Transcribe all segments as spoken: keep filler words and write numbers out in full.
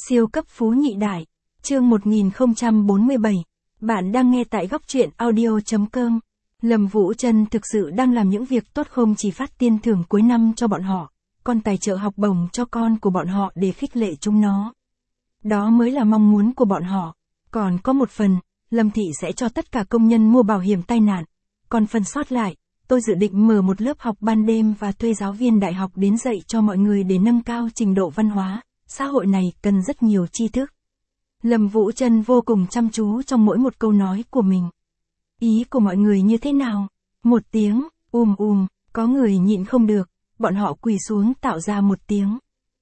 Siêu cấp phú nhị đại, chương một nghìn không trăm bốn mươi bảy. Bạn đang nghe tại góc truyện audio chấm com. Lâm Vũ Trân thực sự đang làm những việc tốt, không chỉ phát tiền thưởng cuối năm cho bọn họ, còn tài trợ học bổng cho con của bọn họ để khích lệ chúng nó. Đó mới là mong muốn của bọn họ. Còn có một phần, Lâm Thị sẽ cho tất cả công nhân mua bảo hiểm tai nạn. Còn phần sót lại, tôi dự định mở một lớp học ban đêm và thuê giáo viên đại học đến dạy cho mọi người để nâng cao trình độ văn hóa. Xã hội này cần rất nhiều tri thức. Lâm Vũ Trân vô cùng chăm chú trong mỗi một câu nói của mình. Ý của mọi người như thế nào? Một tiếng, ùm ùm, có người nhịn không được, bọn họ quỳ xuống tạo ra một tiếng.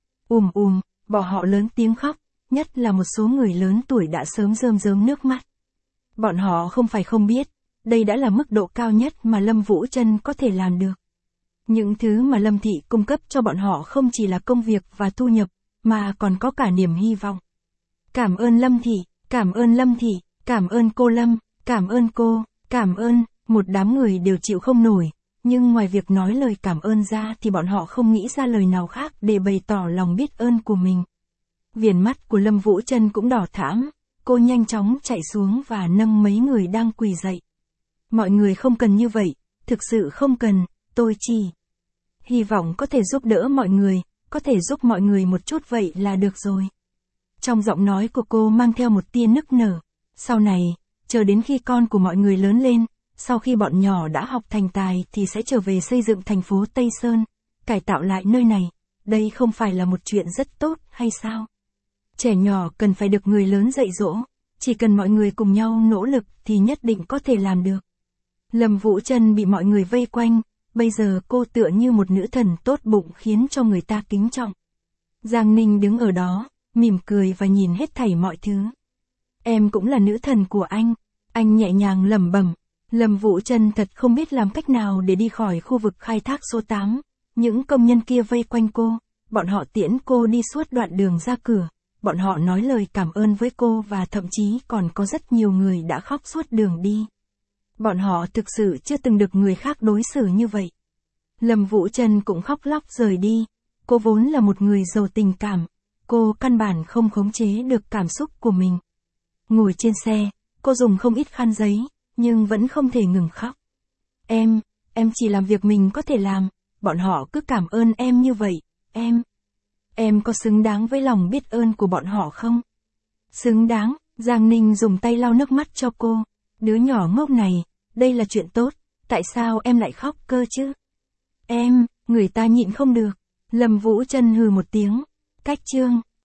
Ùm ùm, bọn họ lớn tiếng khóc, nhất là một số người lớn tuổi đã sớm rơm rớm nước mắt. Bọn họ không phải không biết, đây đã là mức độ cao nhất mà Lâm Vũ Trân có thể làm được. Những thứ mà Lâm Thị cung cấp cho bọn họ không chỉ là công việc và thu nhập, mà còn có cả niềm hy vọng. Cảm ơn Lâm Thị, cảm ơn Lâm Thị, cảm ơn cô Lâm, cảm ơn cô, cảm ơn, một đám người đều chịu không nổi, nhưng ngoài việc nói lời cảm ơn ra thì bọn họ không nghĩ ra lời nào khác để bày tỏ lòng biết ơn của mình. Viền mắt của Lâm Vũ Trân cũng đỏ thẫm, cô nhanh chóng chạy xuống và nâng mấy người đang quỳ dậy. Mọi người không cần như vậy, thực sự không cần, tôi chỉ hy vọng có thể giúp đỡ mọi người, có thể giúp mọi người một chút vậy là được rồi. Trong giọng nói của cô mang theo một tia nức nở. Sau này, chờ đến khi con của mọi người lớn lên, sau khi bọn nhỏ đã học thành tài thì sẽ trở về xây dựng thành phố Tây Sơn, cải tạo lại nơi này. Đây không phải là một chuyện rất tốt hay sao? Trẻ nhỏ cần phải được người lớn dạy dỗ, chỉ cần mọi người cùng nhau nỗ lực thì nhất định có thể làm được. Lâm Vũ Trân bị mọi người vây quanh, bây giờ cô tựa như một nữ thần tốt bụng khiến cho người ta kính trọng. Giang Ninh đứng ở đó, mỉm cười và nhìn hết thảy mọi thứ. Em cũng là nữ thần của anh, anh nhẹ nhàng lẩm bẩm. Lâm Vũ Trân thật không biết làm cách nào để đi khỏi khu vực khai thác số tám. Những công nhân kia vây quanh cô, bọn họ tiễn cô đi suốt đoạn đường ra cửa. Bọn họ nói lời cảm ơn với cô và thậm chí còn có rất nhiều người đã khóc suốt đường đi. Bọn họ thực sự chưa từng được người khác đối xử như vậy. Lâm Vũ Trân cũng khóc lóc rời đi. Cô vốn là một người giàu tình cảm. Cô căn bản không khống chế được cảm xúc của mình. Ngồi trên xe, cô dùng không ít khăn giấy, nhưng vẫn không thể ngừng khóc. Em, em chỉ làm việc mình có thể làm. Bọn họ cứ cảm ơn em như vậy. Em, em có xứng đáng với lòng biết ơn của bọn họ không? Xứng đáng, Giang Ninh dùng tay lau nước mắt cho cô. Đứa nhỏ ngốc này, đây là chuyện tốt, tại sao em lại khóc cơ chứ? Em, người ta nhịn không được. Lâm Vũ Trân hừ một tiếng. Cách chương.